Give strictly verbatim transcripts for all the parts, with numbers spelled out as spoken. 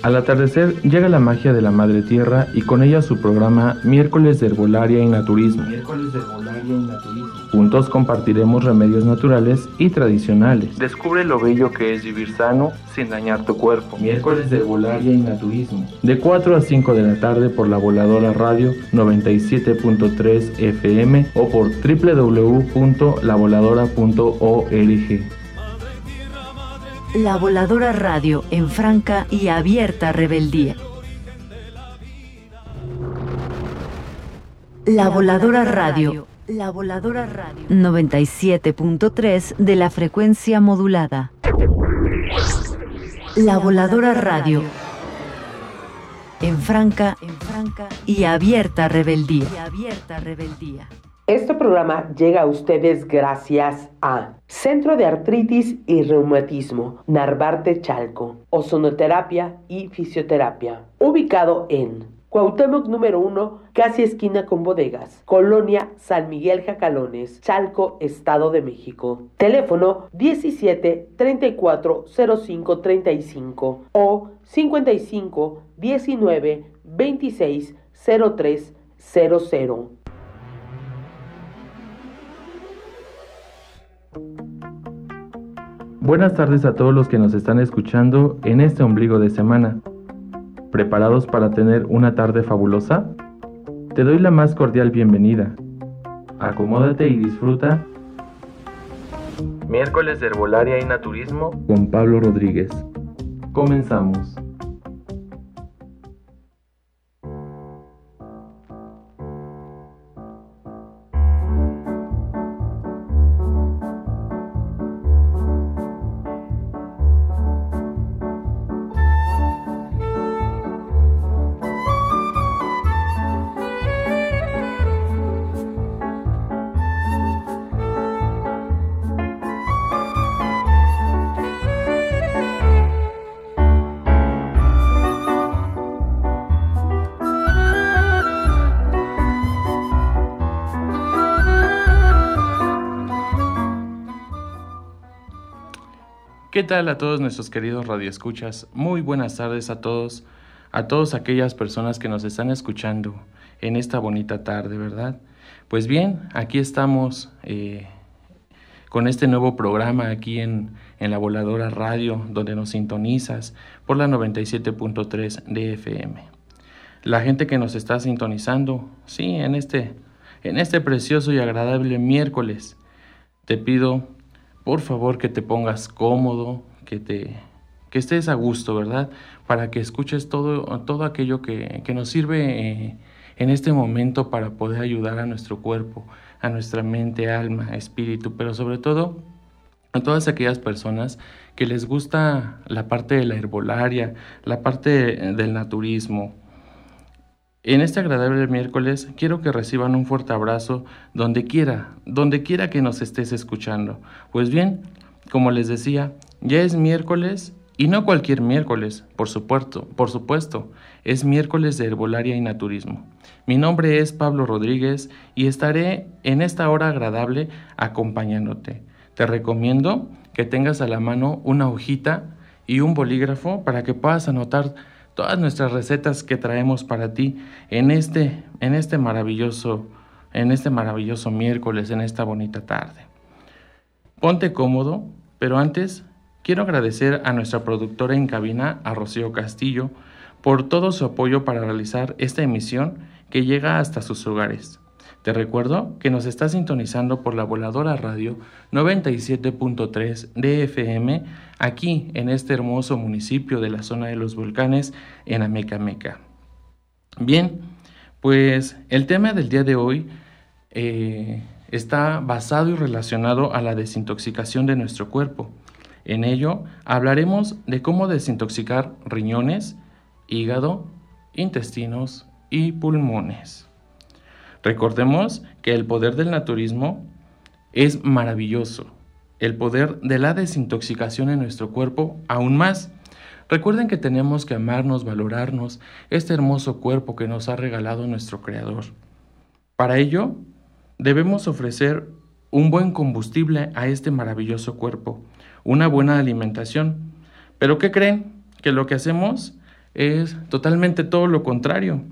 Al atardecer llega la magia de la Madre Tierra y con ella su programa Miércoles de Herbolaria y Naturismo. Miércoles de Herbolaria y Naturismo. Juntos compartiremos remedios naturales y tradicionales. Descubre lo bello que es vivir sano sin dañar tu cuerpo. Miércoles de Herbolaria y Naturismo. De cuatro a cinco de la tarde por la Voladora Radio noventa y siete punto tres F M o por doble u doble u doble u punto la voladora punto org. La Voladora Radio, en franca y abierta rebeldía. La Voladora Radio, La Voladora Radio, noventa y siete punto tres de la frecuencia modulada. La Voladora Radio, en franca, en franca y abierta rebeldía. Y abierta rebeldía. Este programa llega a ustedes gracias a Centro de Artritis y Reumatismo, Narvarte Chalco, Ozonoterapia y Fisioterapia, ubicado en Cuauhtémoc número uno, casi esquina con bodegas, Colonia San Miguel Jacalones, Chalco, Estado de México. Teléfono diecisiete, treinta y cuatro, cero cinco, treinta y cinco o cincuenta y cinco, diecinueve, veintiséis, cero tres cero cero. Buenas tardes a todos los que nos están escuchando en este ombligo de semana. ¿Preparados para tener una tarde fabulosa? Te doy la más cordial bienvenida. Acomódate y disfruta. Miércoles de Herbolaria y Naturismo con Pablo Rodríguez. Comenzamos. ¿Qué tal a todos nuestros queridos radioescuchas? Muy buenas tardes a todos, a todas aquellas personas que nos están escuchando en esta bonita tarde, ¿verdad? Pues bien, aquí estamos eh, con este nuevo programa aquí en, en la Voladora Radio, donde nos sintonizas por la noventa y siete punto tres de F M. La gente que nos está sintonizando, sí, en este, en este precioso y agradable miércoles, te pido por favor que te pongas cómodo, que te que estés a gusto, ¿verdad? Para que escuches todo, todo aquello que, que nos sirve eh, en este momento para poder ayudar a nuestro cuerpo, a nuestra mente, alma, espíritu, pero sobre todo a todas aquellas personas que les gusta la parte de la herbolaria, la parte del naturismo. En este agradable miércoles quiero que reciban un fuerte abrazo donde quiera, donde quiera que nos estés escuchando. Pues bien, como les decía, ya es miércoles y no cualquier miércoles, por supuesto, por supuesto, es miércoles de Herbolaria y Naturismo. Mi nombre es Pablo Rodríguez y estaré en esta hora agradable acompañándote. Te recomiendo que tengas a la mano una hojita y un bolígrafo para que puedas anotar todas nuestras recetas que traemos para ti en este, en este maravilloso, en este maravilloso miércoles, en esta bonita tarde. Ponte cómodo, pero antes quiero agradecer a nuestra productora en cabina, a Rocío Castillo, por todo su apoyo para realizar esta emisión que llega hasta sus hogares. Te recuerdo que nos está sintonizando por la Voladora Radio noventa y siete punto tres de F M, aquí en este hermoso municipio de la zona de los volcanes, en Amecameca. Bien, pues el tema del día de hoy eh, está basado y relacionado a la desintoxicación de nuestro cuerpo. En ello hablaremos de cómo desintoxicar riñones, hígado, intestinos y pulmones. Recordemos que el poder del naturismo es maravilloso. El poder de la desintoxicación en nuestro cuerpo aún más. Recuerden que tenemos que amarnos, valorarnos, este hermoso cuerpo que nos ha regalado nuestro Creador. Para ello, debemos ofrecer un buen combustible a este maravilloso cuerpo, una buena alimentación. ¿Pero qué creen? Que lo que hacemos es totalmente todo lo contrario.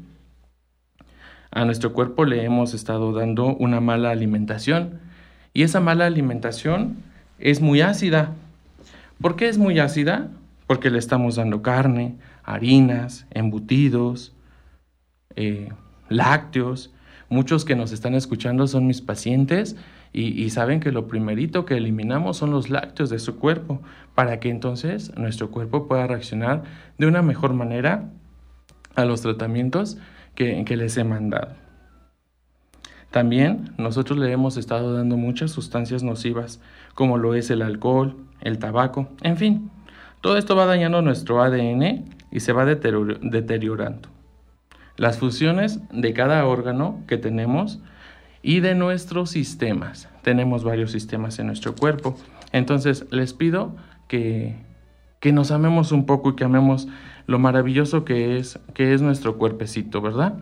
A nuestro cuerpo le hemos estado dando una mala alimentación y esa mala alimentación es muy ácida. ¿Por qué es muy ácida? Porque le estamos dando carne, harinas, embutidos, eh, lácteos. Muchos que nos están escuchando son mis pacientes y, y saben que lo primerito que eliminamos son los lácteos de su cuerpo para que entonces nuestro cuerpo pueda reaccionar de una mejor manera a los tratamientos que, que les he mandado. También nosotros le hemos estado dando muchas sustancias nocivas, como lo es el alcohol, el tabaco, en fin. Todo esto va dañando nuestro A D N y se va deterior- deteriorando. Las funciones de cada órgano que tenemos y de nuestros sistemas. Tenemos varios sistemas en nuestro cuerpo. Entonces les pido que, que nos amemos un poco y que amemos lo maravilloso que es, que es nuestro cuerpecito, ¿verdad?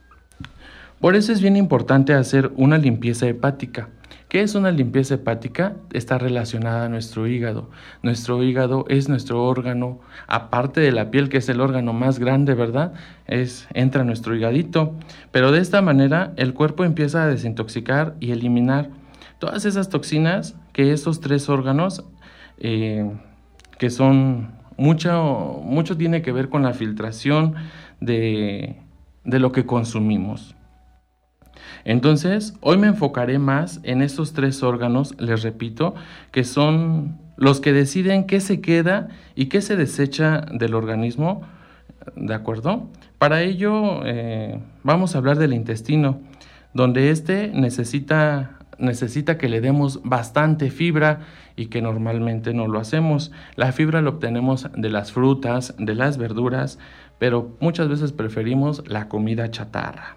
Por eso es bien importante hacer una limpieza hepática. ¿Qué es una limpieza hepática? Está relacionada a nuestro hígado. Nuestro hígado es nuestro órgano, aparte de la piel, que es el órgano más grande, ¿verdad? Es, entra nuestro hígadito. Pero de esta manera el cuerpo empieza a desintoxicar y eliminar todas esas toxinas que estos tres órganos, eh, que son mucho, mucho tiene que ver con la filtración de, de lo que consumimos. Entonces, hoy me enfocaré más en estos tres órganos, les repito, que son los que deciden qué se queda y qué se desecha del organismo, ¿de acuerdo? Para ello, eh, vamos a hablar del intestino, donde este necesita, necesita que le demos bastante fibra y que normalmente no lo hacemos. La fibra la obtenemos de las frutas, de las verduras, pero muchas veces preferimos la comida chatarra.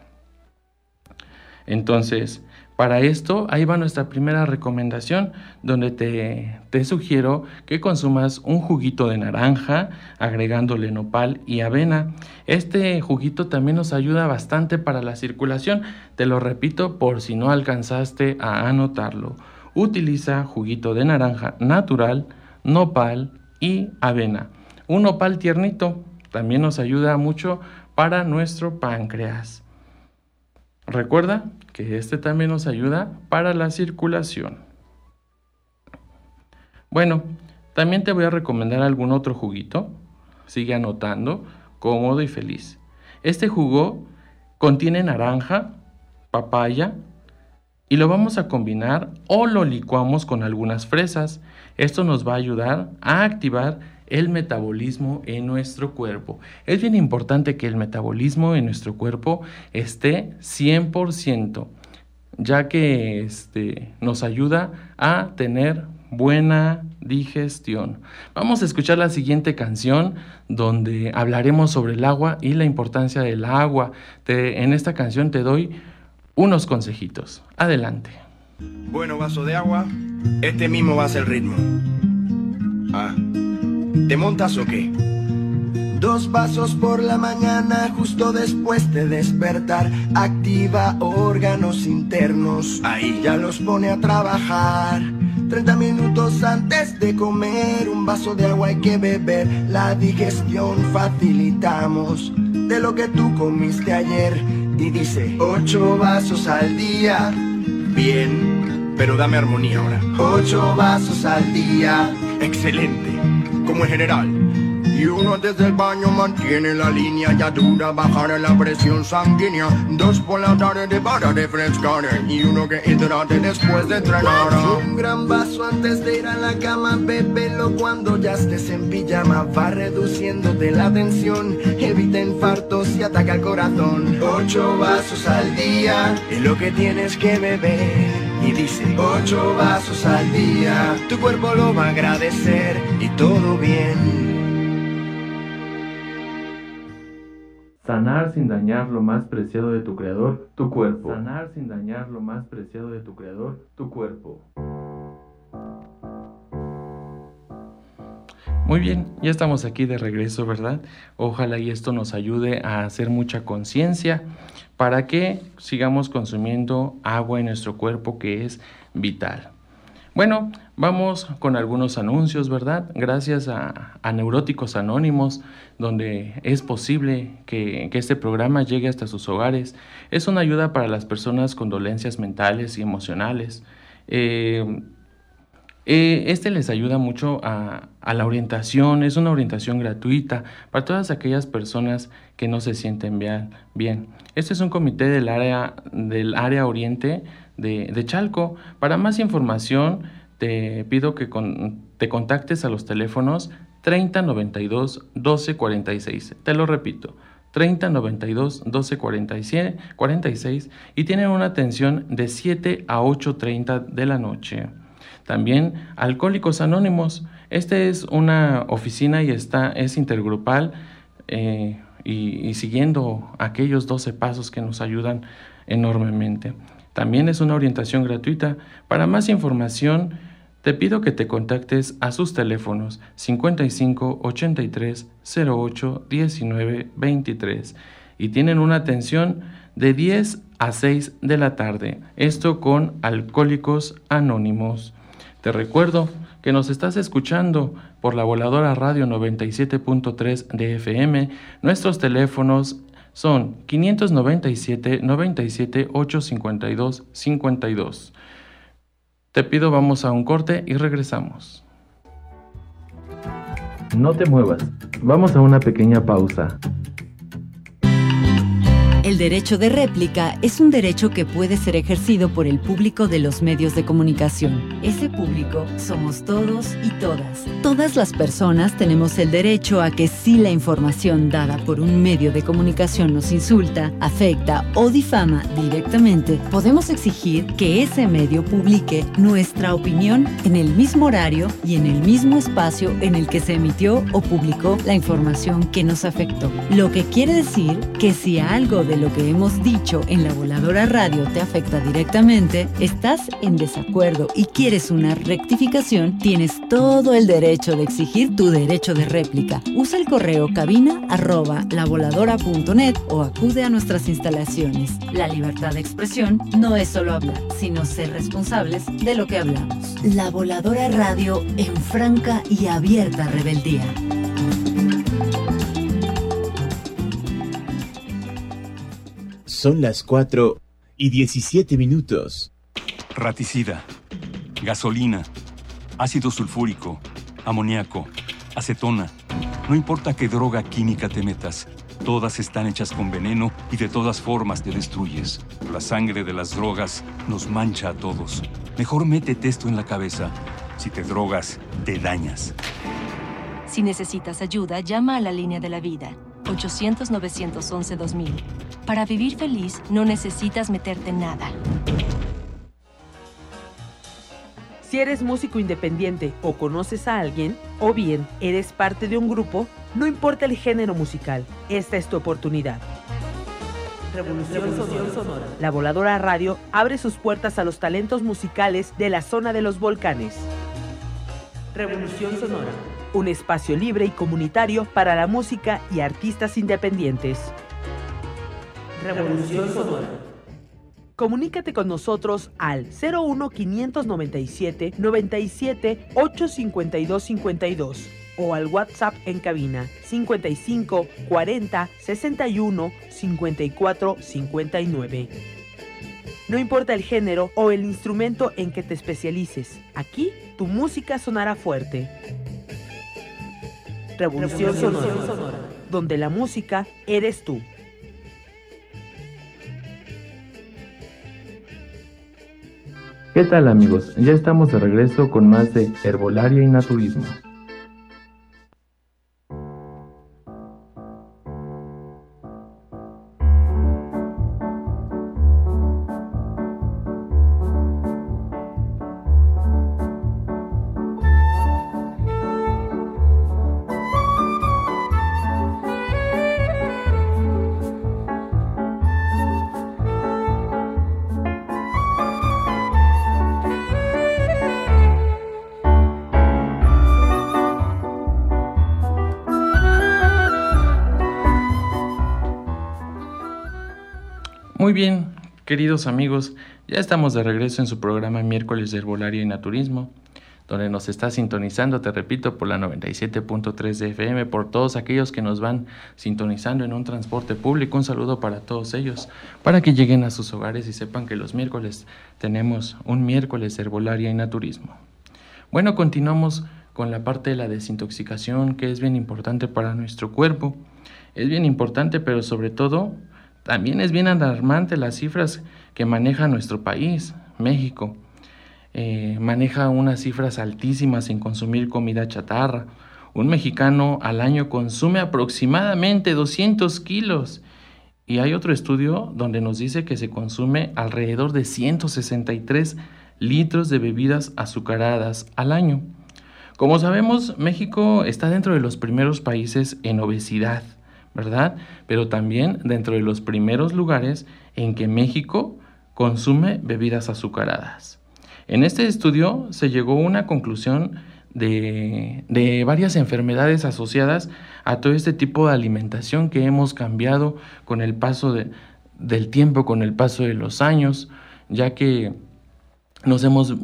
Entonces, para esto, ahí va nuestra primera recomendación, donde te, te sugiero que consumas un juguito de naranja, agregándole nopal y avena. Este juguito también nos ayuda bastante para la circulación. Te lo repito por si no alcanzaste a anotarlo. Utiliza juguito de naranja natural, nopal y avena. Un nopal tiernito también nos ayuda mucho para nuestro páncreas. Recuerda que este también nos ayuda para la circulación. Bueno, también te voy a recomendar algún otro juguito. Sigue anotando, cómodo y feliz. Este jugo contiene naranja, papaya y lo vamos a combinar o lo licuamos con algunas fresas. Esto nos va a ayudar a activar el metabolismo en nuestro cuerpo. Es bien importante que el metabolismo en nuestro cuerpo esté cien por ciento, ya que este, nos ayuda a tener buena digestión. Vamos a escuchar la siguiente canción donde hablaremos sobre el agua y la importancia del agua. Te, en esta canción te doy unos consejitos. Adelante. Bueno, vaso de agua, este mismo va a ser el ritmo. Ah. ¿Te montas o qué? Dos vasos por la mañana justo después de despertar. Activa órganos internos, ahí ya los pone a trabajar. Treinta minutos antes de comer, un vaso de agua hay que beber. La digestión facilitamos de lo que tú comiste ayer. Y dice, ocho vasos al día. Bien, pero dame armonía ahora. Ocho vasos al día. Excelente. Como en general. Y uno antes del baño mantiene la línea, ya dura bajar la presión sanguínea. Dos por la tarde para refrescar y uno que hidrate después de entrenar. Un gran vaso antes de ir a la cama, bébelo cuando ya estés en pijama. Va reduciéndote la tensión, evita infartos y ataca el corazón. Ocho vasos al día es lo que tienes que beber. Y dice, ocho vasos al día, tu cuerpo lo va a agradecer y todo bien. Sanar sin dañar lo más preciado de tu creador, tu cuerpo. Sanar sin dañar lo más preciado de tu creador, tu cuerpo. Muy bien, ya estamos aquí de regreso, ¿verdad? Ojalá y esto nos ayude a hacer mucha conciencia para que sigamos consumiendo agua en nuestro cuerpo, que es vital. Bueno, vamos con algunos anuncios, ¿verdad? Gracias a, a Neuróticos Anónimos, donde es posible que, que este programa llegue hasta sus hogares. Es una ayuda para las personas con dolencias mentales y emocionales. Eh, eh, este les ayuda mucho a, a la orientación, es una orientación gratuita para todas aquellas personas que no se sienten bien. bien. Este es un comité del área, del área oriente de, de Chalco. Para más información, te pido que con, te contactes a los teléfonos treinta noventa y dos doce cuarenta y seis. Te lo repito, treinta noventa y dos doce cuarenta y seis, y tienen una atención de siete a ocho treinta de la noche. También Alcohólicos Anónimos. Este es una oficina y está, es intergrupal eh, y, y siguiendo aquellos doce pasos que nos ayudan enormemente. También es una orientación gratuita. Para más información, te pido que te contactes a sus teléfonos cincuenta y cinco ochenta y tres cero ocho diecinueve veintitrés y tienen una atención de diez a seis de la tarde. Esto con Alcohólicos Anónimos. Te recuerdo que nos estás escuchando por la Voladora Radio noventa y siete punto tres de F M. Nuestros teléfonos son quinientos noventa y siete noventa y siete ochocientos cincuenta y dos cincuenta y dos. Te pido vamos a un corte y regresamos. No te muevas, vamos a una pequeña pausa. El derecho de réplica es un derecho que puede ser ejercido por el público de los medios de comunicación. Ese público somos todos y todas. Todas las personas tenemos el derecho a que si la información dada por un medio de comunicación nos insulta, afecta o difama directamente, podemos exigir que ese medio publique nuestra opinión en el mismo horario y en el mismo espacio en el que se emitió o publicó la información que nos afectó. Lo que quiere decir que si algo de lo que hemos dicho en la Voladora Radio te afecta directamente, estás en desacuerdo y quieres una rectificación, tienes todo el derecho de exigir tu derecho de réplica. Usa el correo cabina arroba lavoladora punto net o acude a nuestras instalaciones. La libertad de expresión no es solo hablar, sino ser responsables de lo que hablamos. La Voladora Radio en franca y abierta rebeldía. Son las cuatro y diecisiete minutos. Raticida, gasolina, ácido sulfúrico, amoníaco, acetona. No importa qué droga química te metas, todas están hechas con veneno y de todas formas te destruyes. La sangre de las drogas nos mancha a todos. Mejor métete esto en la cabeza. Si te drogas, te dañas. Si necesitas ayuda, llama a la línea de la vida. ochocientos nueve once dos mil. Para vivir feliz, no necesitas meterte en nada. Si eres músico independiente o conoces a alguien, o bien eres parte de un grupo, no importa el género musical, esta es tu oportunidad. Revolución Sonora. La Voladora Radio abre sus puertas a los talentos musicales de la zona de los volcanes. Revolución Sonora. Un espacio libre y comunitario para la música y artistas independientes. Revolución Sonora. Comunícate con nosotros al cero uno quinientos noventa y siete noventa y siete ochocientos cincuenta y dos cincuenta y dos o al WhatsApp en cabina cincuenta y cinco cuarenta sesenta y uno cincuenta y cuatro cincuenta y nueve. No importa el género o el instrumento en que te especialices, aquí tu música sonará fuerte. Revolución, Revolución Sonora, Sonora, donde la música eres tú. ¿Qué tal, amigos? Ya estamos de regreso con más de Herbolaria y Naturismo. Muy bien, Queridos amigos, ya estamos de regreso en su programa Miércoles de Herbolaria y Naturismo, donde nos está sintonizando, te repito, por la noventa y siete punto tres de F M, por todos aquellos que nos van sintonizando en un transporte público. Un saludo para todos ellos, para que lleguen a sus hogares y sepan que los miércoles tenemos un Miércoles de Herbolaria y Naturismo. Bueno, continuamos con la parte de la desintoxicación, que es bien importante para nuestro cuerpo. Es bien importante, pero sobre todo, también es bien alarmante las cifras que maneja nuestro país, México. Eh, maneja unas cifras altísimas en consumir comida chatarra. Un mexicano al año consume aproximadamente doscientos kilos. Y hay otro estudio donde nos dice que se consume alrededor de ciento sesenta y tres litros de bebidas azucaradas al año. Como sabemos, México está dentro de los primeros países en obesidad, ¿verdad? Pero también dentro de los primeros lugares en que México consume bebidas azucaradas. En este estudio se llegó a una conclusión de, de varias enfermedades asociadas a todo este tipo de alimentación que hemos cambiado con el paso de, del tiempo, con el paso de los años, ya que nos hemos,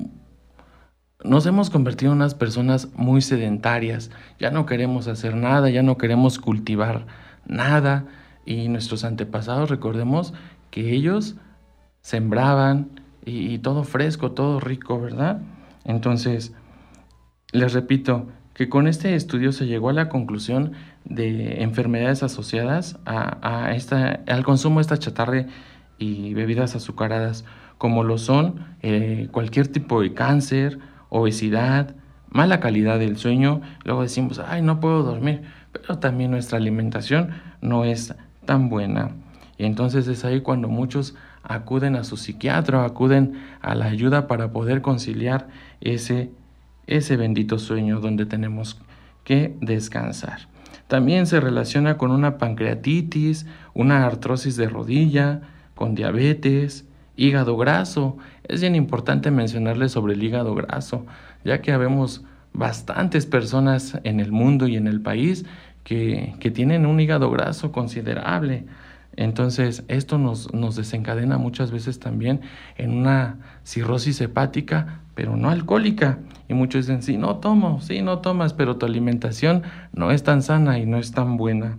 nos hemos convertido en unas personas muy sedentarias. Ya no queremos hacer nada, ya no queremos cultivar nada, y nuestros antepasados, recordemos que ellos sembraban y, y todo fresco, todo rico, ¿verdad? Entonces, les repito que con este estudio se llegó a la conclusión de enfermedades asociadas a, a esta, al consumo de esta chatarra y bebidas azucaradas, como lo son eh, cualquier tipo de cáncer, obesidad, mala calidad del sueño. Luego decimos, ay, no puedo dormir, pero también nuestra alimentación no es tan buena. Y entonces es ahí cuando muchos acuden a su psiquiatra, acuden a la ayuda para poder conciliar ese, ese bendito sueño donde tenemos que descansar. También se relaciona con una pancreatitis, una artrosis de rodilla, con diabetes, hígado graso. Es bien importante mencionarles sobre el hígado graso, ya que habemos bastantes personas en el mundo y en el país que, que tienen un hígado graso considerable. Entonces, esto nos, nos desencadena muchas veces también en una cirrosis hepática, pero no alcohólica. Y muchos dicen, sí, no tomo, sí, no tomas, pero tu alimentación no es tan sana y no es tan buena.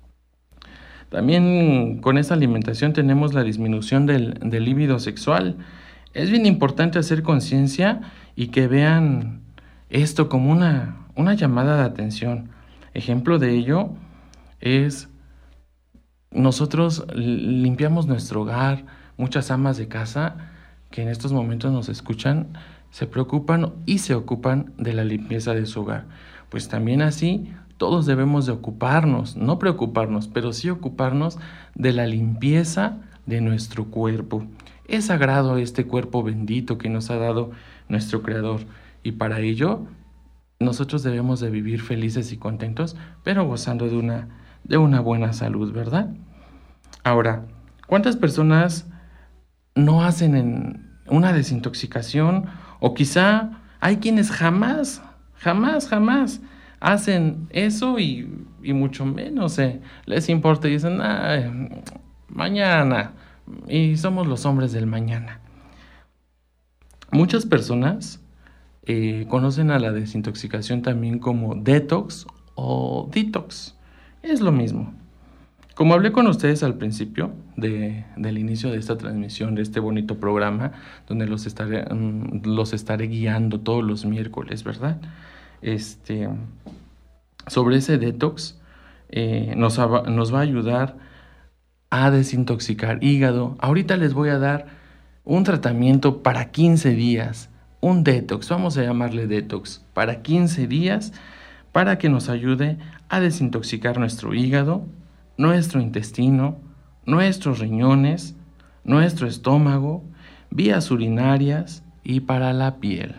También con esa alimentación tenemos la disminución del, del líbido sexual. Es bien importante hacer conciencia y que vean esto como una, una llamada de atención. Ejemplo de ello es, nosotros limpiamos nuestro hogar. Muchas amas de casa que en estos momentos nos escuchan se preocupan y se ocupan de la limpieza de su hogar. Pues también así todos debemos de ocuparnos, no preocuparnos, pero sí ocuparnos de la limpieza de nuestro cuerpo. Es sagrado este cuerpo bendito que nos ha dado nuestro Creador, y para ello nosotros debemos de vivir felices y contentos, pero gozando de una, de una buena salud, ¿verdad? Ahora, ¿cuántas personas no hacen en una desintoxicación? O quizá hay quienes jamás, jamás, jamás hacen eso y, y mucho menos eh, les importa y dicen, ay, mañana, y somos los hombres del mañana. Muchas personas eh, conocen a la desintoxicación también como detox o detox. Es lo mismo. Como hablé con ustedes al principio de, del inicio de esta transmisión, de este bonito programa, donde los estaré, um, los estaré guiando todos los miércoles, ¿verdad? Este, sobre ese detox, eh, nos, nos va a ayudar a desintoxicar hígado. Ahorita les voy a dar un tratamiento para quince días, un detox, vamos a llamarle detox, para quince días, para que nos ayude a desintoxicar nuestro hígado, nuestro intestino, nuestros riñones, nuestro estómago, vías urinarias y para la piel.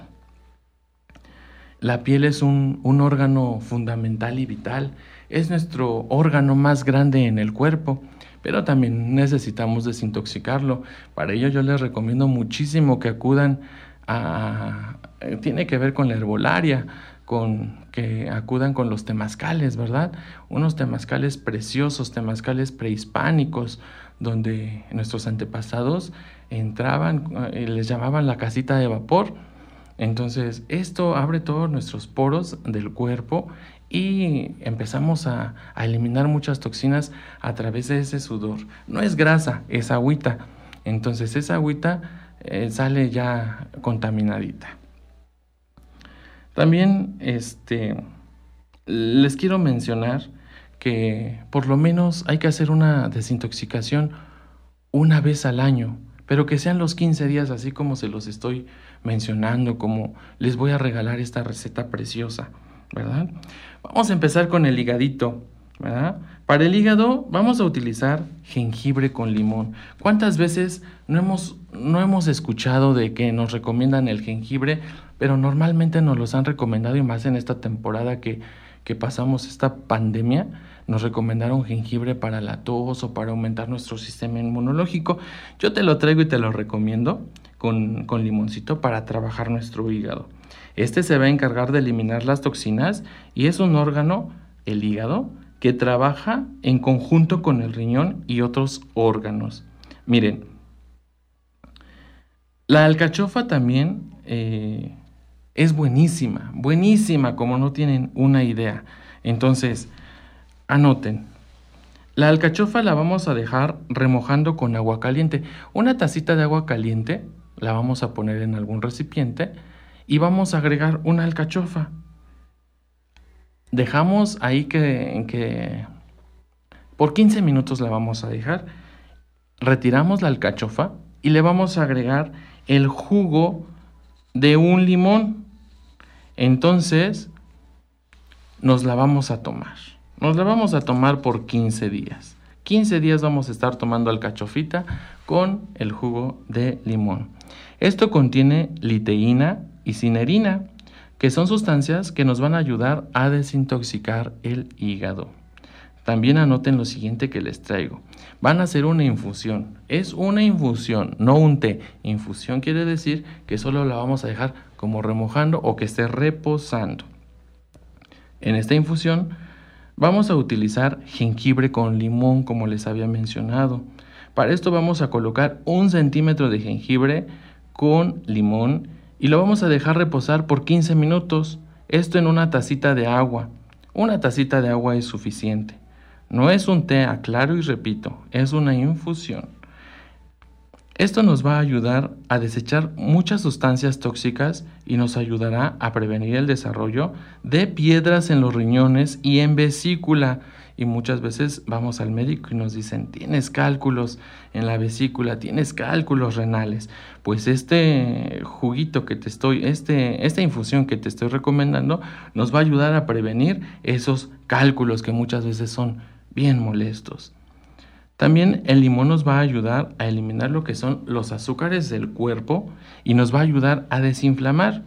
La piel es un, un órgano fundamental y vital, es nuestro órgano más grande en el cuerpo, pero también necesitamos desintoxicarlo. Para ello yo les recomiendo muchísimo que acudan a... Tiene que ver con la herbolaria, con que acudan con los temazcales, ¿verdad? Unos temazcales preciosos, temazcales prehispánicos, donde nuestros antepasados entraban y les llamaban la casita de vapor. Entonces, esto abre todos nuestros poros del cuerpo y empezamos a, a eliminar muchas toxinas a través de ese sudor. No es grasa, es agüita. Entonces, esa agüita eh, sale ya contaminadita. También este, les quiero mencionar que por lo menos hay que hacer una desintoxicación una vez al año, pero que sean los quince días, así como se los estoy mencionando, como les voy a regalar esta receta preciosa, ¿verdad? Vamos a empezar con el higadito, ¿verdad? Para el hígado vamos a utilizar jengibre con limón. ¿Cuántas veces no hemos, no hemos escuchado de que nos recomiendan el jengibre? Pero normalmente nos los han recomendado, y más en esta temporada que, que pasamos esta pandemia, nos recomendaron jengibre para la tos o para aumentar nuestro sistema inmunológico. Yo te lo traigo y te lo recomiendo con, con limoncito para trabajar nuestro hígado. Este se va a encargar de eliminar las toxinas y es un órgano, el hígado, que trabaja en conjunto con el riñón y otros órganos. Miren, la alcachofa también eh, es buenísima, buenísima, como no tienen una idea. Entonces, anoten. La alcachofa la vamos a dejar remojando con agua caliente. Una tacita de agua caliente la vamos a poner en algún recipiente y vamos a agregar una alcachofa. Dejamos ahí que, que por quince minutos la vamos a dejar. Retiramos la alcachofa y le vamos a agregar el jugo de un limón. Entonces nos la vamos a tomar. Nos la vamos a tomar por quince días. quince días vamos a estar tomando alcachofita con el jugo de limón. Esto contiene liteína y cinerina, que son sustancias que nos van a ayudar a desintoxicar el hígado. También anoten lo siguiente que les traigo. Van a hacer una infusión. Es una infusión, no un té. Infusión quiere decir que solo la vamos a dejar como remojando o que esté reposando. En esta infusión vamos a utilizar jengibre con limón, como les había mencionado. Para esto vamos a colocar un centímetro de jengibre con limón y lo vamos a dejar reposar por quince minutos. Esto en una tacita de agua. Una tacita de agua es suficiente. No es un té, aclaro y repito, es una infusión. Esto nos va a ayudar a desechar muchas sustancias tóxicas y nos ayudará a prevenir el desarrollo de piedras en los riñones y en vesícula. Y muchas veces vamos al médico y nos dicen, tienes cálculos en la vesícula, tienes cálculos renales. Pues este juguito que te estoy, este, esta infusión que te estoy recomendando nos va a ayudar a prevenir esos cálculos que muchas veces son bien molestos. También el limón nos va a ayudar a eliminar lo que son los azúcares del cuerpo y nos va a ayudar a desinflamar.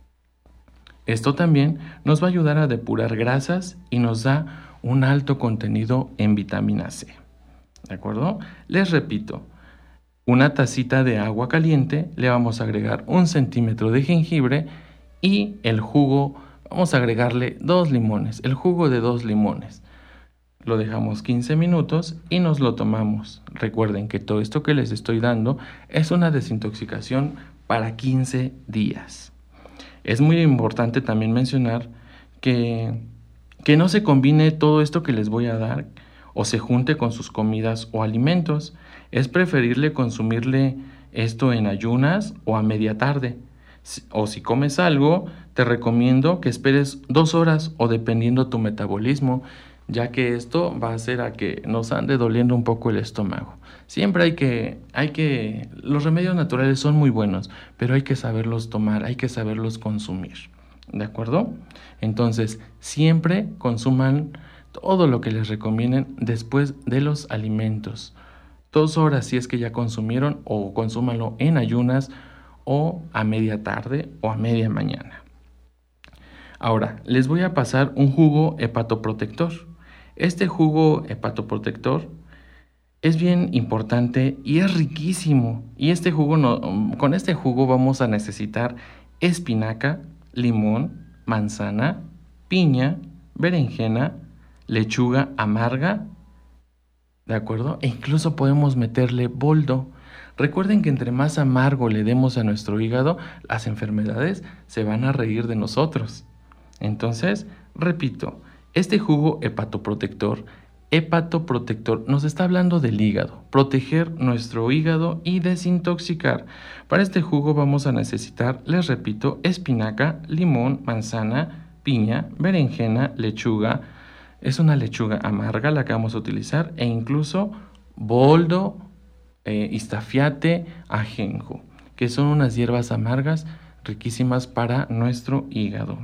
Esto también nos va a ayudar a depurar grasas y nos da un alto contenido en vitamina C. ¿De acuerdo? Les repito, una tacita de agua caliente, le vamos a agregar un centímetro de jengibre y el jugo, vamos a agregarle dos limones, el jugo de dos limones. Lo dejamos quince minutos y nos lo tomamos. Recuerden que todo esto que les estoy dando es una desintoxicación para quince días. Es muy importante también mencionar que, que no se combine todo esto que les voy a dar o se junte con sus comidas o alimentos. Es preferible consumirle esto en ayunas o a media tarde. O si comes algo, te recomiendo que esperes dos horas o dependiendo tu metabolismo, ya que esto va a hacer a que nos ande doliendo un poco el estómago. Siempre hay que, hay que, los remedios naturales son muy buenos, pero hay que saberlos tomar, hay que saberlos consumir, ¿de acuerdo? Entonces, siempre consuman todo lo que les recomienden después de los alimentos. Dos horas si es que ya consumieron, o consúmanlo en ayunas, o a media tarde, o a media mañana. Ahora, les voy a pasar un jugo hepatoprotector. Este jugo hepatoprotector es bien importante y es riquísimo. Y este jugo no, con este jugo vamos a necesitar espinaca, limón, manzana, piña, berenjena, lechuga amarga, ¿de acuerdo? E incluso podemos meterle boldo. Recuerden que entre más amargo le demos a nuestro hígado, las enfermedades se van a reír de nosotros. Entonces, repito, este jugo hepatoprotector, hepatoprotector nos está hablando del hígado, proteger nuestro hígado y desintoxicar. Para este jugo vamos a necesitar, les repito, espinaca, limón, manzana, piña, berenjena, lechuga. Es una lechuga amarga la que vamos a utilizar e incluso boldo, eh, istafiate, ajenjo, que son unas hierbas amargas riquísimas para nuestro hígado.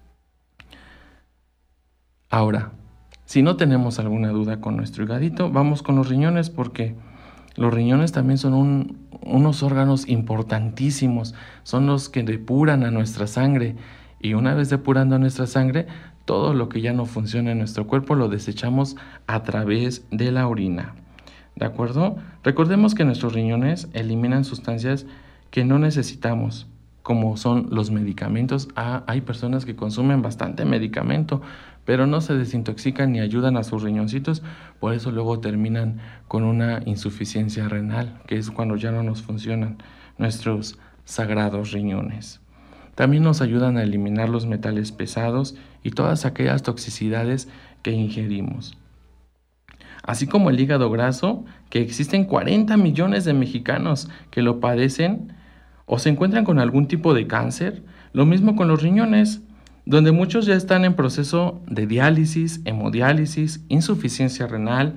Ahora, si no tenemos alguna duda con nuestro hígado, vamos con los riñones, porque los riñones también son un, unos órganos importantísimos, son los que depuran a nuestra sangre, y una vez depurando a nuestra sangre, todo lo que ya no funciona en nuestro cuerpo lo desechamos a través de la orina. ¿De acuerdo? Recordemos que nuestros riñones eliminan sustancias que no necesitamos, como son los medicamentos. Ah, hay personas que consumen bastante medicamento, pero no se desintoxican ni ayudan a sus riñoncitos, por eso luego terminan con una insuficiencia renal, que es cuando ya no nos funcionan nuestros sagrados riñones. También nos ayudan a eliminar los metales pesados y todas aquellas toxicidades que ingerimos. Así como el hígado graso, que existen cuarenta millones de mexicanos que lo padecen o se encuentran con algún tipo de cáncer. Lo mismo con los riñones, donde muchos ya están en proceso de diálisis, hemodiálisis, insuficiencia renal.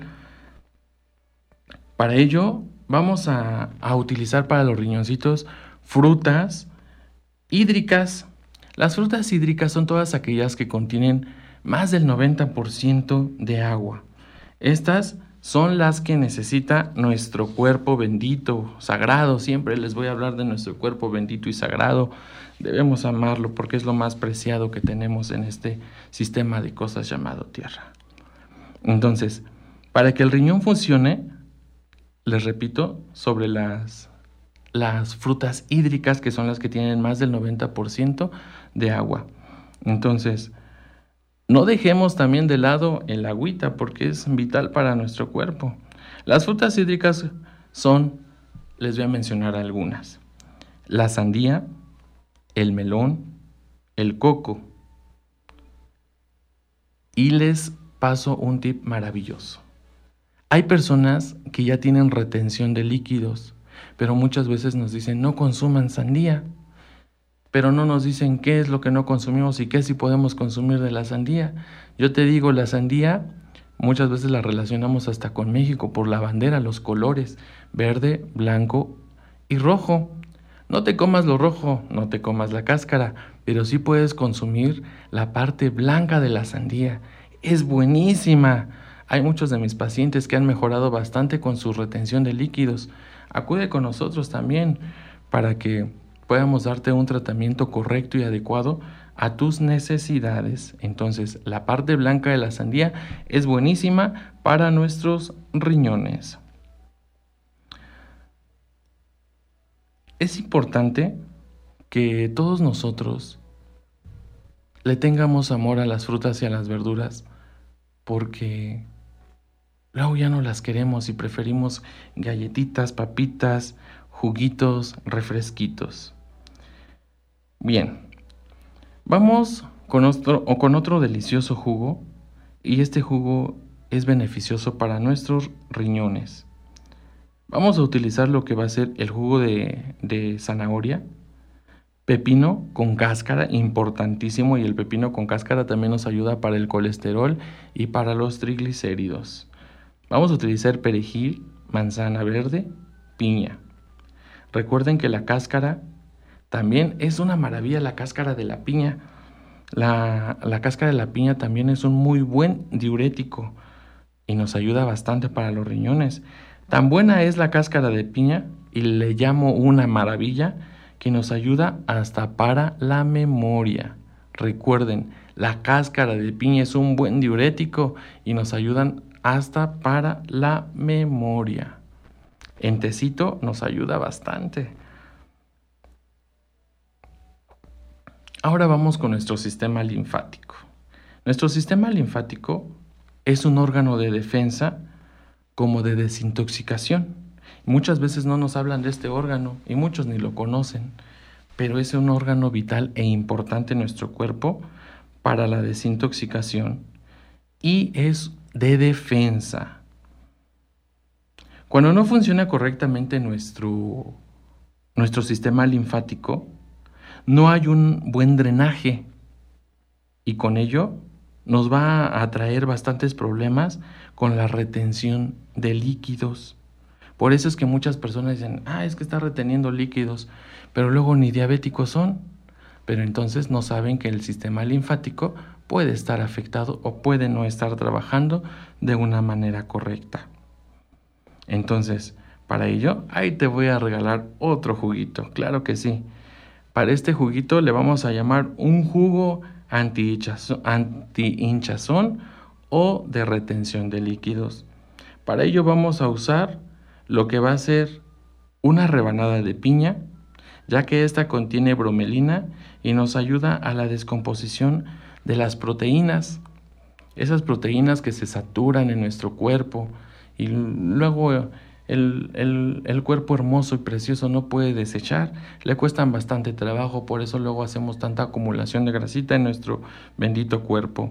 Para ello, vamos a, a utilizar para los riñoncitos frutas hídricas. Las frutas hídricas son todas aquellas que contienen más del noventa por ciento de agua. Estas son las que necesita nuestro cuerpo bendito, sagrado. Siempre les voy a hablar de nuestro cuerpo bendito y sagrado. Debemos amarlo porque es lo más preciado que tenemos en este sistema de cosas llamado tierra. Entonces, para que el riñón funcione, les repito, sobre las, las frutas hídricas, que son las que tienen más del noventa por ciento de agua. Entonces, no dejemos también de lado el agüita porque es vital para nuestro cuerpo. Las frutas hídricas son, les voy a mencionar algunas: la sandía, el melón, el coco. Y les paso un tip maravilloso. Hay personas que ya tienen retención de líquidos, pero muchas veces nos dicen no consuman sandía. Pero no nos dicen qué es lo que no consumimos y qué sí podemos consumir de la sandía. Yo te digo, la sandía muchas veces la relacionamos hasta con México por la bandera, los colores, verde, blanco y rojo. No te comas lo rojo, no te comas la cáscara, pero sí puedes consumir la parte blanca de la sandía. Es buenísima. Hay muchos de mis pacientes que han mejorado bastante con su retención de líquidos. Acude con nosotros también para que podamos darte un tratamiento correcto y adecuado a tus necesidades. Entonces, la parte blanca de la sandía es buenísima para nuestros riñones. Es importante que todos nosotros le tengamos amor a las frutas y a las verduras, porque luego ya no las queremos y preferimos galletitas, papitas, juguitos, refresquitos. Bien, vamos con otro, o con otro delicioso jugo, y este jugo es beneficioso para nuestros riñones. Vamos a utilizar lo que va a ser el jugo de, de zanahoria, pepino con cáscara, importantísimo, y el pepino con cáscara también nos ayuda para el colesterol y para los triglicéridos. Vamos a utilizar perejil, manzana verde, piña. Recuerden que la cáscara también es una maravilla, la cáscara de la piña. La, la cáscara de la piña también es un muy buen diurético y nos ayuda bastante para los riñones. Tan buena es la cáscara de piña, y le llamo una maravilla, que nos ayuda hasta para la memoria. Recuerden, la cáscara de piña es un buen diurético y nos ayudan hasta para la memoria. En tecito nos ayuda bastante. Ahora vamos con nuestro sistema linfático. Nuestro sistema linfático es un órgano de defensa como de desintoxicación. Muchas veces no nos hablan de este órgano y muchos ni lo conocen, pero es un órgano vital e importante en nuestro cuerpo para la desintoxicación y es de defensa. Cuando no funciona correctamente nuestro, nuestro sistema linfático, no hay un buen drenaje y con ello nos va a traer bastantes problemas con la retención de líquidos. Por eso es que muchas personas dicen, ah, es que está reteniendo líquidos, pero luego ni diabéticos son. Pero entonces no saben que el sistema linfático puede estar afectado o puede no estar trabajando de una manera correcta. Entonces, para ello, ahí te voy a regalar otro juguito, claro que sí. Para este juguito le vamos a llamar un jugo anti-hinchazón, anti-hinchazón o de retención de líquidos. Para ello vamos a usar lo que va a ser una rebanada de piña, ya que esta contiene bromelina y nos ayuda a la descomposición de las proteínas, esas proteínas que se saturan en nuestro cuerpo y luego el, el, el cuerpo hermoso y precioso no puede desechar, le cuestan bastante trabajo, por eso luego hacemos tanta acumulación de grasita en nuestro bendito cuerpo.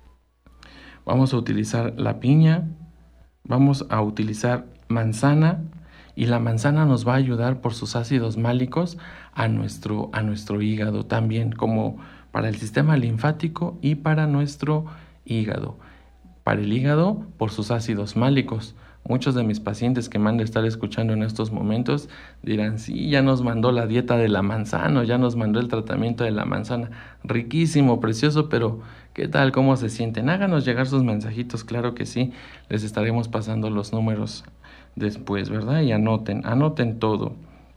Vamos a utilizar la piña, vamos a utilizar manzana, y la manzana nos va a ayudar por sus ácidos málicos a nuestro, a nuestro hígado también, como para el sistema linfático y para nuestro hígado. Para el hígado, por sus ácidos málicos. Muchos de mis pacientes que me han de estar escuchando en estos momentos dirán, sí, ya nos mandó la dieta de la manzana, ya nos mandó el tratamiento de la manzana. Riquísimo, precioso, pero ¿qué tal? ¿Cómo se sienten? Háganos llegar sus mensajitos, claro que sí. Les estaremos pasando los números después, ¿verdad? Y anoten, anoten todo.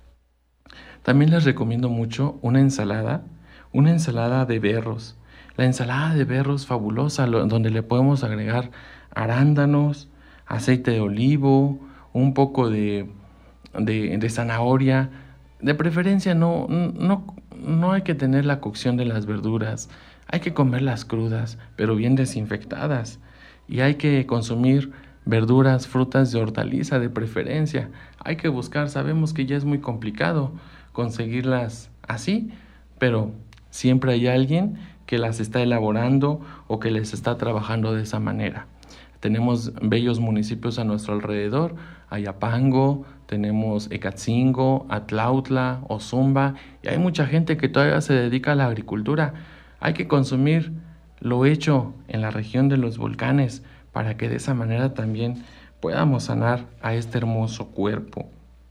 También les recomiendo mucho una ensalada, una ensalada de berros. La ensalada de berros fabulosa, lo, donde le podemos agregar arándanos, aceite de olivo, un poco de, de, de zanahoria. De preferencia no, no, no hay que tener la cocción de las verduras, hay que comerlas crudas, pero bien desinfectadas. Y hay que consumir verduras, frutas de hortaliza de preferencia. Hay que buscar, sabemos que ya es muy complicado conseguirlas así, pero siempre hay alguien que las está elaborando o que les está trabajando de esa manera. Tenemos bellos municipios a nuestro alrededor, Ayapango, tenemos Ecatzingo, Atlautla, Ozumba, y hay mucha gente que todavía se dedica a la agricultura. Hay que consumir lo hecho en la región de los volcanes para que de esa manera también podamos sanar a este hermoso cuerpo.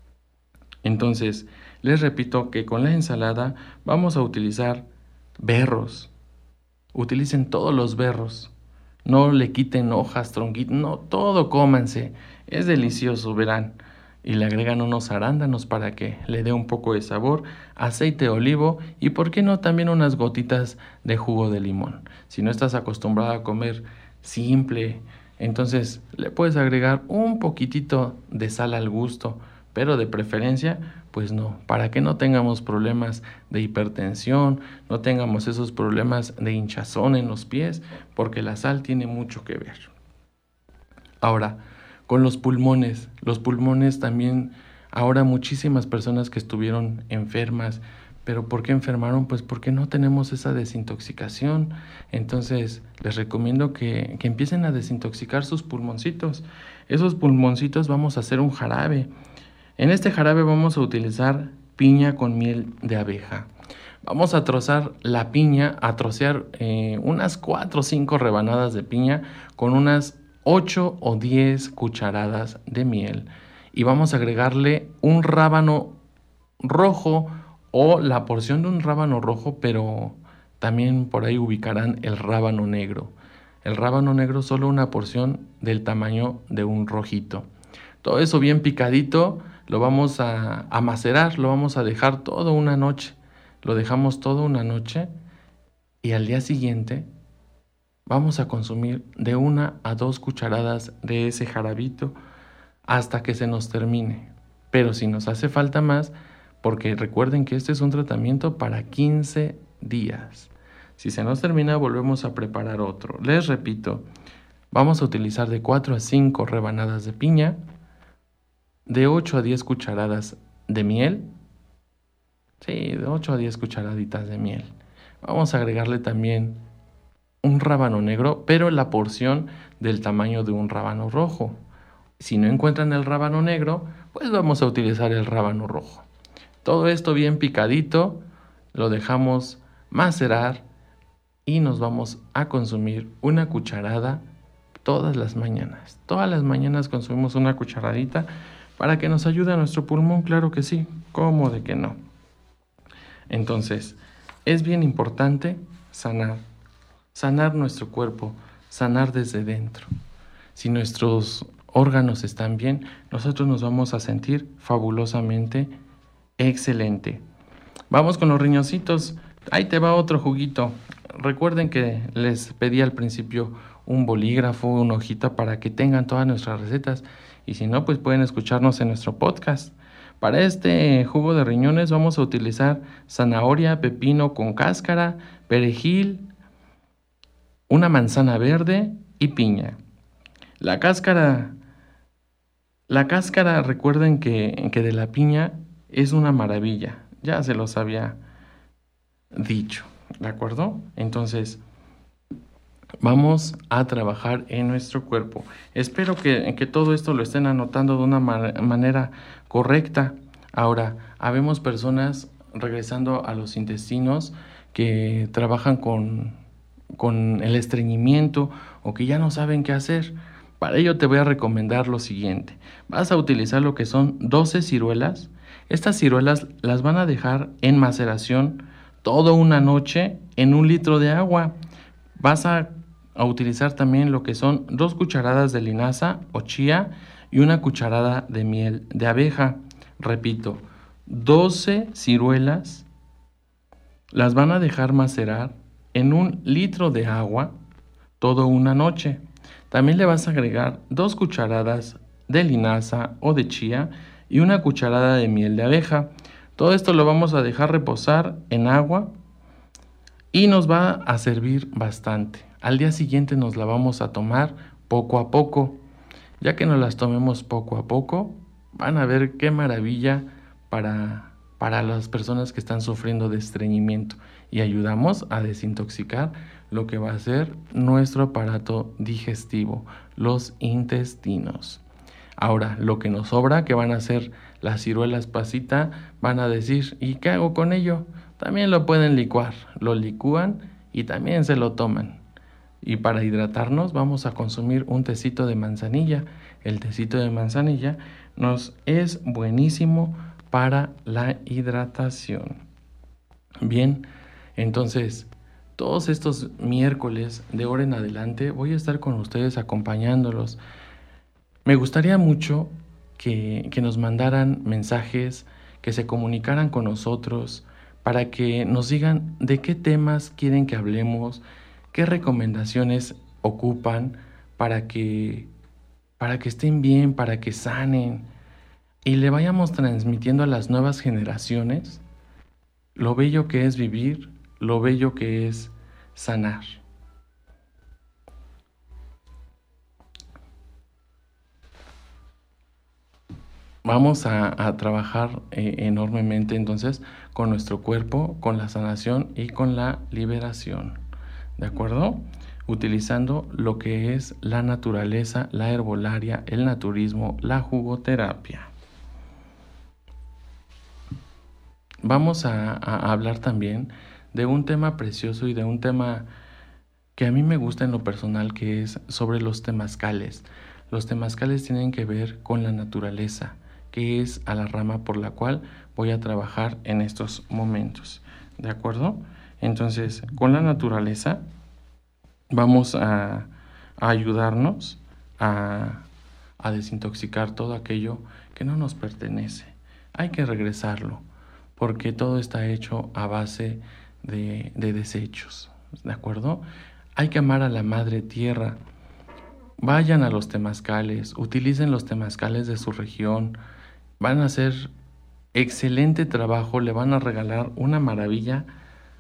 Entonces, les repito que con la ensalada vamos a utilizar berros. Utilicen todos los berros. No le quiten hojas, tronquitos, no, todo cómanse. Es delicioso, verán. Y le agregan unos arándanos para que le dé un poco de sabor, aceite de olivo y, ¿por qué no?, también unas gotitas de jugo de limón. Si no estás acostumbrado a comer simple, entonces le puedes agregar un poquitito de sal al gusto, pero de preferencia, pues no, para que no tengamos problemas de hipertensión, no tengamos esos problemas de hinchazón en los pies, porque la sal tiene mucho que ver. Ahora, con los pulmones, los pulmones también, ahora muchísimas personas que estuvieron enfermas, pero ¿por qué enfermaron? Pues porque no tenemos esa desintoxicación. Entonces les recomiendo que, que empiecen a desintoxicar sus pulmoncitos. Esos pulmoncitos vamos a hacer un jarabe. En este jarabe vamos a utilizar piña con miel de abeja. Vamos a trozar la piña, a trocear eh, unas cuatro o cinco rebanadas de piña con unas ocho o diez cucharadas de miel. Y vamos a agregarle un rábano rojo o la porción de un rábano rojo, pero también por ahí ubicarán el rábano negro. El rábano negro solo una porción del tamaño de un rojito. Todo eso bien picadito lo vamos a, a macerar, lo vamos a dejar toda una noche. Lo dejamos toda una noche y al día siguiente vamos a consumir de una a dos cucharadas de ese jarabito hasta que se nos termine. Pero si nos hace falta más, porque recuerden que este es un tratamiento para quince días. Si se nos termina, volvemos a preparar otro. Les repito, vamos a utilizar de cuatro a cinco rebanadas de piña, de ocho a diez cucharadas de miel. Sí, de ocho a diez cucharaditas de miel. Vamos a agregarle también un rábano negro, pero la porción del tamaño de un rábano rojo. Si no encuentran el rábano negro, pues vamos a utilizar el rábano rojo. Todo esto bien picadito, lo dejamos macerar y nos vamos a consumir una cucharada todas las mañanas. Todas las mañanas consumimos una cucharadita para que nos ayude a nuestro pulmón, claro que sí, ¿cómo de que no? Entonces, es bien importante sanar, sanar nuestro cuerpo, sanar desde dentro. Si nuestros órganos están bien, nosotros nos vamos a sentir fabulosamente excelente. Vamos con los riñoncitos. Ahí te va otro juguito. Recuerden que les pedí al principio un bolígrafo, una hojita para que tengan todas nuestras recetas. Y si no, pues pueden escucharnos en nuestro podcast. Para este jugo de riñones vamos a utilizar zanahoria, pepino con cáscara, perejil, una manzana verde y piña. La cáscara, la cáscara, recuerden que, que de la piña es una maravilla. Ya se los había dicho, ¿de acuerdo? Entonces, vamos a trabajar en nuestro cuerpo. Espero que, que todo esto lo estén anotando de una ma- manera correcta. Ahora, habemos personas, regresando a los intestinos, que trabajan con, con el estreñimiento o que ya no saben qué hacer. Para ello te voy a recomendar lo siguiente. Vas a utilizar lo que son doce ciruelas. Estas ciruelas las van a dejar en maceración toda una noche en un litro de agua. Vas a, a utilizar también lo que son dos cucharadas de linaza o chía y una cucharada de miel de abeja. Repito, doce ciruelas las van a dejar macerar en un litro de agua toda una noche. También le vas a agregar dos cucharadas de linaza o de chía y una cucharada de miel de abeja. Todo esto lo vamos a dejar reposar en agua y nos va a servir bastante. Al día siguiente nos la vamos a tomar poco a poco. Ya que nos las tomemos poco a poco, van a ver qué maravilla para, para las personas que están sufriendo de estreñimiento. Y ayudamos a desintoxicar lo que va a ser nuestro aparato digestivo, los intestinos. Ahora, lo que nos sobra, que van a ser las ciruelas pasita, van a decir, ¿y qué hago con ello? También lo pueden licuar, lo licúan y también se lo toman. Y para hidratarnos vamos a consumir un tecito de manzanilla. El tecito de manzanilla nos es buenísimo para la hidratación. Bien, entonces, todos estos miércoles de ahora en adelante voy a estar con ustedes acompañándolos. Me gustaría mucho que, que nos mandaran mensajes, que se comunicaran con nosotros para que nos digan de qué temas quieren que hablemos, qué recomendaciones ocupan para que, para que estén bien, para que sanen y le vayamos transmitiendo a las nuevas generaciones lo bello que es vivir, lo bello que es sanar. Vamos a, a trabajar eh, enormemente entonces con nuestro cuerpo, con la sanación y con la liberación, ¿de acuerdo? Utilizando lo que es la naturaleza, la herbolaria, el naturismo, la jugoterapia. Vamos a, a hablar también de un tema precioso y de un tema que a mí me gusta en lo personal, que es sobre los temazcales. Los temazcales tienen que ver con la naturaleza, que es a la rama por la cual voy a trabajar en estos momentos, ¿de acuerdo? Entonces, con la naturaleza vamos a, a ayudarnos a, a desintoxicar todo aquello que no nos pertenece. Hay que regresarlo, porque todo está hecho a base de, de desechos, ¿de acuerdo? Hay que amar a la madre tierra. Vayan a los temazcales, utilicen los temazcales de su región. Van a hacer excelente trabajo, le van a regalar una maravilla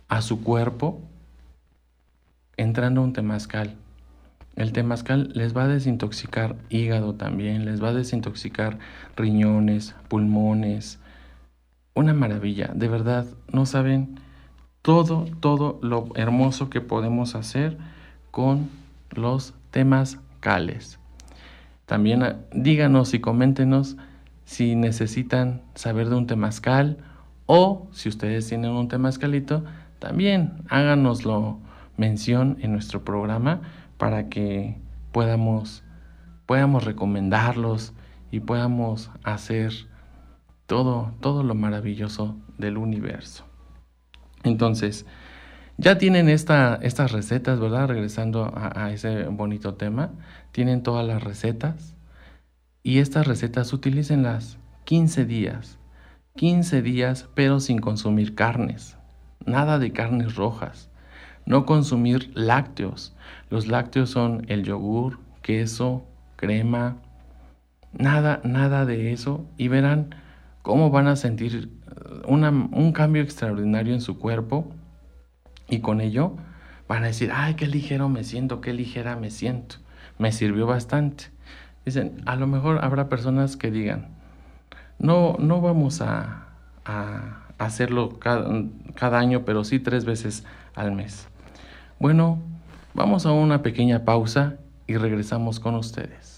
a su cuerpo entrando un temazcal. El temazcal les va a desintoxicar hígado también, les va a desintoxicar riñones, pulmones. Una maravilla, de verdad, no saben todo, todo lo hermoso que podemos hacer con los temazcales. También díganos y coméntenos si necesitan saber de un temazcal o si ustedes tienen un temazcalito, también háganoslo mención en nuestro programa para que podamos, podamos recomendarlos y podamos hacer todo, todo lo maravilloso del universo. Entonces, ya tienen esta, estas recetas, ¿verdad? Regresando a, a ese bonito tema, tienen todas las recetas y estas recetas utilícenlas quince días, quince días pero sin consumir carnes, nada de carnes rojas. No consumir lácteos. Los lácteos son el yogur, queso, crema, nada, nada de eso. Y verán cómo van a sentir una, un cambio extraordinario en su cuerpo. Y con ello van a decir, ay, qué ligero me siento, qué ligera me siento. Me sirvió bastante. Dicen, a lo mejor habrá personas que digan, no, no vamos a, a hacerlo cada, cada año, pero sí tres veces al mes. Bueno, vamos a una pequeña pausa y regresamos con ustedes.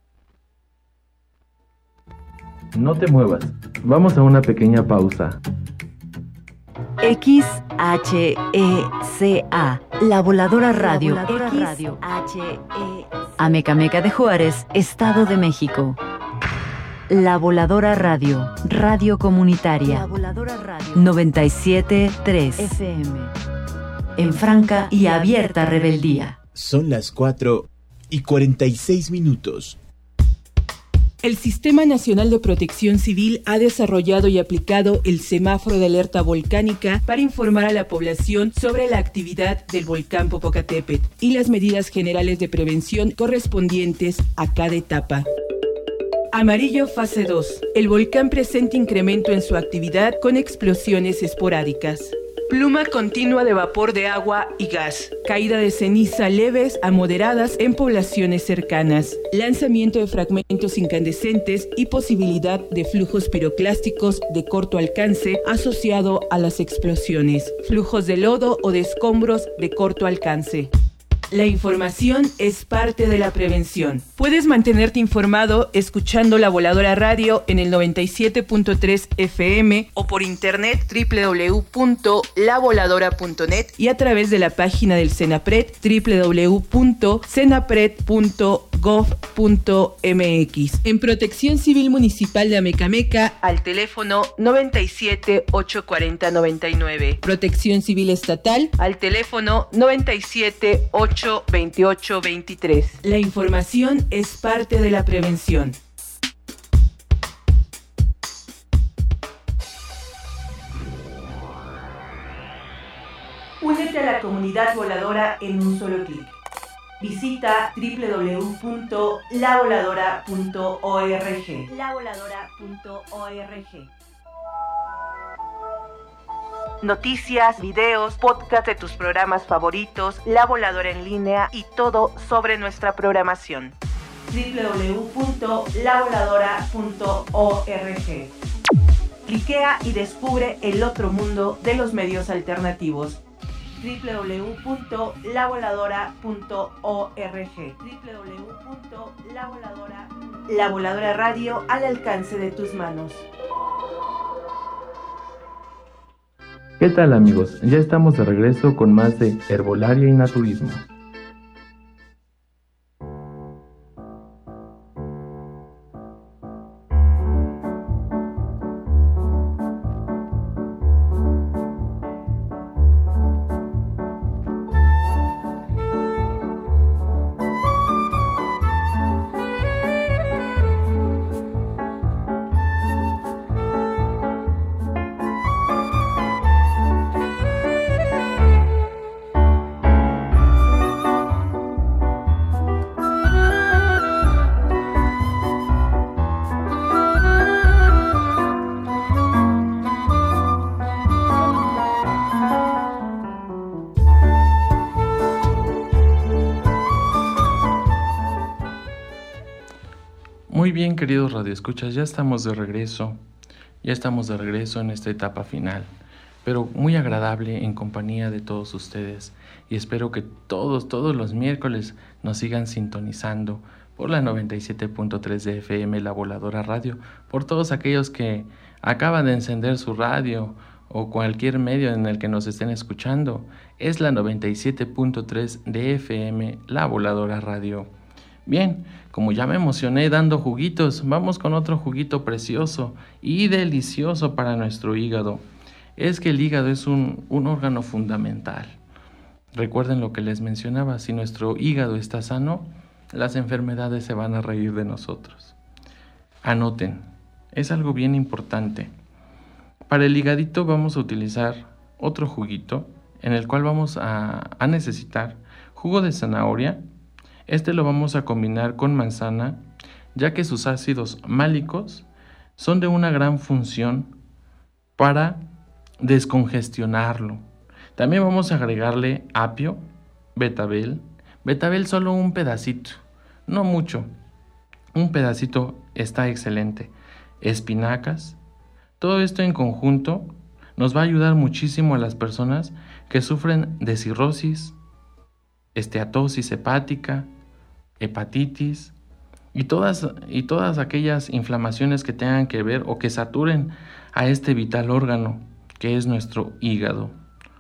No te muevas, vamos a una pequeña pausa. X H E C A, La Voladora Radio. La Voladora X Radio. H E Amecameca de Juárez, Estado de México. La Voladora Radio, radio comunitaria. La Voladora Radio. noventa y siete punto tres F M. En franca y abierta rebeldía. Son las cuatro y cuarenta y seis minutos. El Sistema Nacional de Protección Civil ha desarrollado y aplicado el semáforo de alerta volcánica para informar a la población sobre la actividad del volcán Popocatépetl y las medidas generales de prevención correspondientes a cada etapa. Amarillo fase dos. El volcán presenta incremento en su actividad con explosiones esporádicas. Pluma continua de vapor de agua y gas. Caída de ceniza leves a moderadas en poblaciones cercanas. Lanzamiento de fragmentos incandescentes y posibilidad de flujos piroclásticos de corto alcance asociado a las explosiones. Flujos de lodo o de escombros de corto alcance. La información es parte de la prevención. Puedes mantenerte informado escuchando La Voladora Radio en el noventa y siete punto tres F M o por internet doble u doble u doble u punto la voladora punto net y a través de la página del CENAPRED doble u doble u doble u punto cenapred punto gov punto m x. En Protección Civil Municipal de Amecameca al teléfono noventa y siete, ochocientos cuarenta, noventa y nueve. Protección Civil Estatal al teléfono noventa y siete, ochocientos veintiocho, veintitrés. La información es parte de la prevención. Únete a la comunidad voladora en un solo clic. Visita doble u doble u doble u punto la voladora punto org. la voladora punto org. Noticias, videos, podcast de tus programas favoritos, La Voladora en línea y todo sobre nuestra programación. doble u doble u doble u punto la voladora punto org. Cliquea y descubre el otro mundo de los medios alternativos. doble u doble u doble u punto la voladora punto org. doble u doble u doble u punto la voladora punto org. La Voladora Radio al alcance de tus manos. ¿Qué tal, amigos? Ya estamos de regreso con más de Herbolaria y Naturismo. Muy bien, queridos radioescuchas, ya estamos de regreso, ya estamos de regreso en esta etapa final, pero muy agradable en compañía de todos ustedes, y espero que todos, todos los miércoles nos sigan sintonizando por la noventa y siete punto tres de F M, La Voladora Radio, por todos aquellos que acaban de encender su radio o cualquier medio en el que nos estén escuchando, es la noventa y siete punto tres de F M, La Voladora Radio. Bien, como ya me emocioné dando juguitos, vamos con otro juguito precioso y delicioso para nuestro hígado. Es que el hígado es un, un órgano fundamental. Recuerden lo que les mencionaba, si nuestro hígado está sano, las enfermedades se van a reír de nosotros. Anoten, es algo bien importante. Para el higadito vamos a utilizar otro juguito en el cual vamos a, a necesitar jugo de zanahoria. Este lo vamos a combinar con manzana, ya que sus ácidos málicos son de una gran función para descongestionarlo. También vamos a agregarle apio, betabel, betabel solo un pedacito, no mucho, un pedacito está excelente, espinacas. Todo esto en conjunto nos va a ayudar muchísimo a las personas que sufren de cirrosis, esteatosis hepática, hepatitis y todas, y todas aquellas inflamaciones que tengan que ver o que saturen a este vital órgano que es nuestro hígado.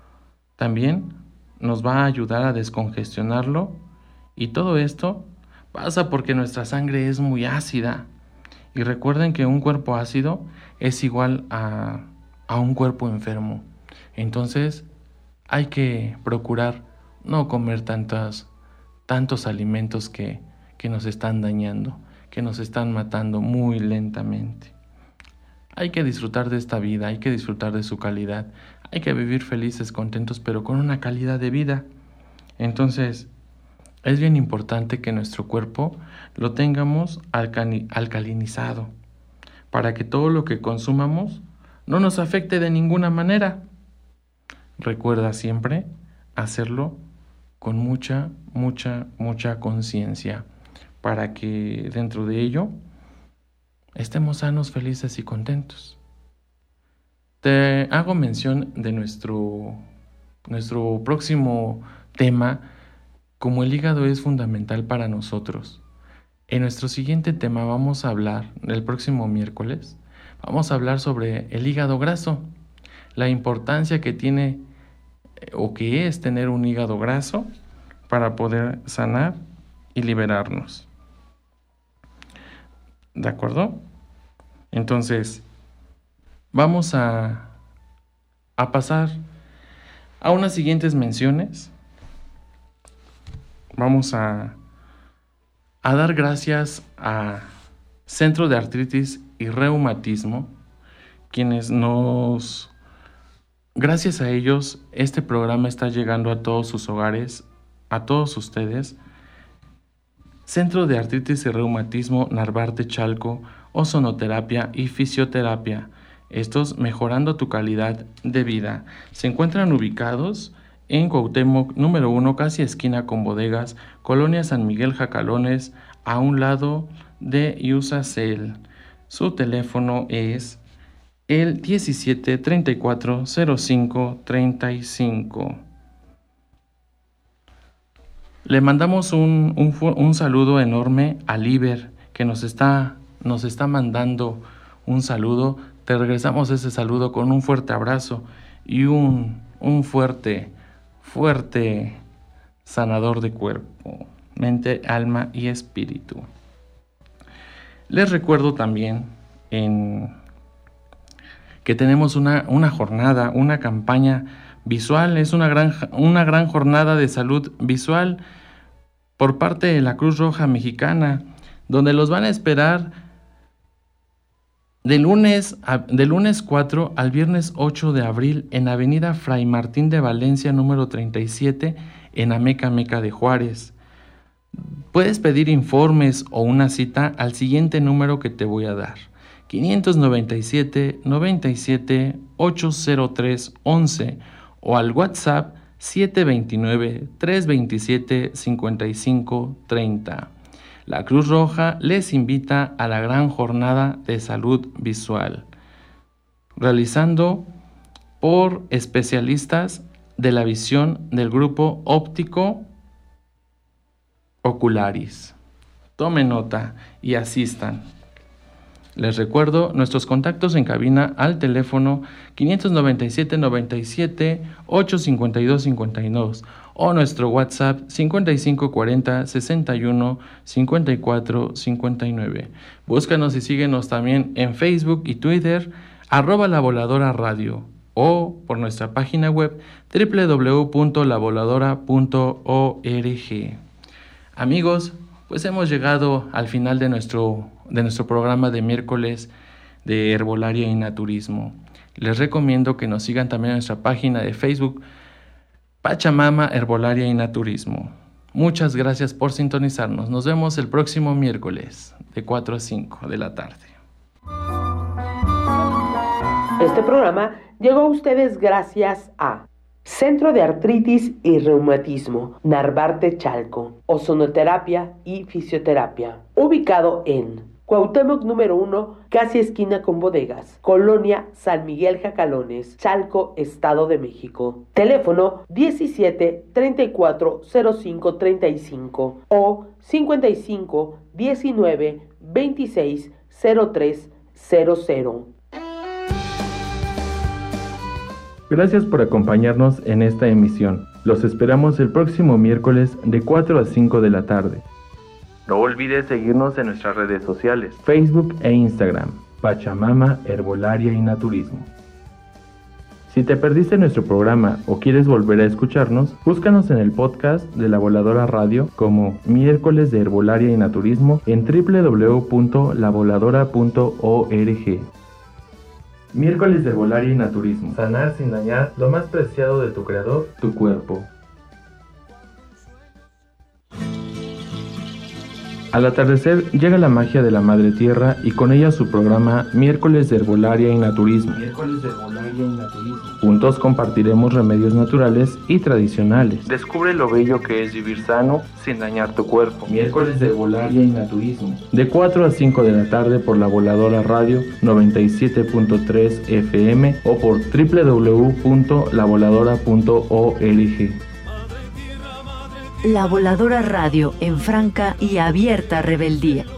También nos va a ayudar a descongestionarlo, y todo esto pasa porque nuestra sangre es muy ácida. Y recuerden que un cuerpo ácido es igual a, a un cuerpo enfermo. Entonces hay que procurar no comer tantas, tantos alimentos que, que nos están dañando, que nos están matando muy lentamente. Hay que disfrutar de esta vida, hay que disfrutar de su calidad. Hay que vivir felices, contentos, pero con una calidad de vida. Entonces, es bien importante que nuestro cuerpo lo tengamos alcani- alcalinizado, para que todo lo que consumamos no nos afecte de ninguna manera. Recuerda siempre hacerlo con mucha, mucha, mucha conciencia, para que dentro de ello estemos sanos, felices y contentos. Te hago mención de nuestro, nuestro próximo tema, como el hígado es fundamental para nosotros. En nuestro siguiente tema vamos a hablar, el próximo miércoles, vamos a hablar sobre el hígado graso, la importancia que tiene o que es tener un hígado graso para poder sanar y liberarnos. ¿De acuerdo? Entonces, vamos a, a pasar a unas siguientes menciones. Vamos a, a dar gracias a Centro de Artritis y Reumatismo, quienes nos... Gracias a ellos, este programa está llegando a todos sus hogares, a todos ustedes. Centro de Artritis y Reumatismo Narvarte Chalco, ozonoterapia y fisioterapia. Estos mejorando tu calidad de vida. Se encuentran ubicados en Cuauhtémoc número uno, casi esquina con bodegas, Colonia San Miguel Jacalones, a un lado de Usacell. Su teléfono es el diecisiete, treinta y cuatro, cero cinco, treinta y cinco. Le mandamos un, un, un saludo enorme a Liber, que nos está, nos está mandando un saludo. Te regresamos ese saludo con un fuerte abrazo y un, un fuerte, fuerte sanador de cuerpo, mente, alma y espíritu. Les recuerdo también en, que tenemos una, una jornada, una campaña visual. Es una gran, una gran jornada de salud visual por parte de la Cruz Roja Mexicana, donde los van a esperar de lunes, a, de lunes cuatro al viernes ocho de abril en Avenida Fray Martín de Valencia, número treinta y siete, en Ameca Meca de Juárez. Puedes pedir informes o una cita al siguiente número que te voy a dar: quinientos noventa y siete, noventa y siete, ochocientos tres, once, o al WhatsApp siete dos nueve, tres dos siete, cinco cinco tres cero. la Cruz Roja les invita a la gran jornada de salud visual, realizando por especialistas de la visión del grupo óptico Ocularis. Tomen nota y asistan. Les recuerdo nuestros contactos en cabina al teléfono quinientos noventa y siete, noventa y siete, ochocientos cincuenta y dos, cincuenta y dos o nuestro WhatsApp cincuenta y cinco cuarenta, sesenta y uno, cincuenta y cuatro, cincuenta y nueve. Búscanos y síguenos también en Facebook y Twitter, arroba La Voladora Radio, o por nuestra página web doble u doble u doble u punto la voladora punto org. Amigos, pues hemos llegado al final de nuestro, de nuestro programa de miércoles de Herbolaria y Naturismo. Les recomiendo que nos sigan también en nuestra página de Facebook, Pachamama Herbolaria y Naturismo. Muchas gracias por sintonizarnos. Nos vemos el próximo miércoles de cuatro a cinco de la tarde. Este programa llegó a ustedes gracias a Centro de Artritis y Reumatismo, Narvarte Chalco, Ozonoterapia y Fisioterapia, ubicado en Cuauhtémoc número uno, casi esquina con bodegas, Colonia San Miguel Jacalones, Chalco, Estado de México. Teléfono diecisiete, treinta y cuatro, cero cinco, treinta y cinco o cincuenta y cinco, diecinueve, veintiséis, cero tres cero cero. Gracias por acompañarnos en esta emisión. Los esperamos el próximo miércoles de cuatro a cinco de la tarde. No olvides seguirnos en nuestras redes sociales, Facebook e Instagram, Pachamama Herbolaria y Naturismo. Si te perdiste nuestro programa o quieres volver a escucharnos, búscanos en el podcast de La Voladora Radio como Miércoles de Herbolaria y Naturismo en doble u doble u doble u punto la voladora punto org. Miércoles de Herbolaria y Naturismo. Sanar sin dañar lo más preciado de tu creador, tu cuerpo. Al atardecer llega la magia de la Madre Tierra y con ella su programa Miércoles de Herbolaria y Naturismo. Miércoles de Herbolaria y Naturismo. Juntos compartiremos remedios naturales y tradicionales. Descubre lo bello que es vivir sano sin dañar tu cuerpo. Miércoles de Herbolaria y Naturismo. De cuatro a cinco de la tarde por La Voladora Radio noventa y siete punto tres F M o por doble u doble u doble u punto la voladora punto org. La Voladora Radio en franca y abierta rebeldía.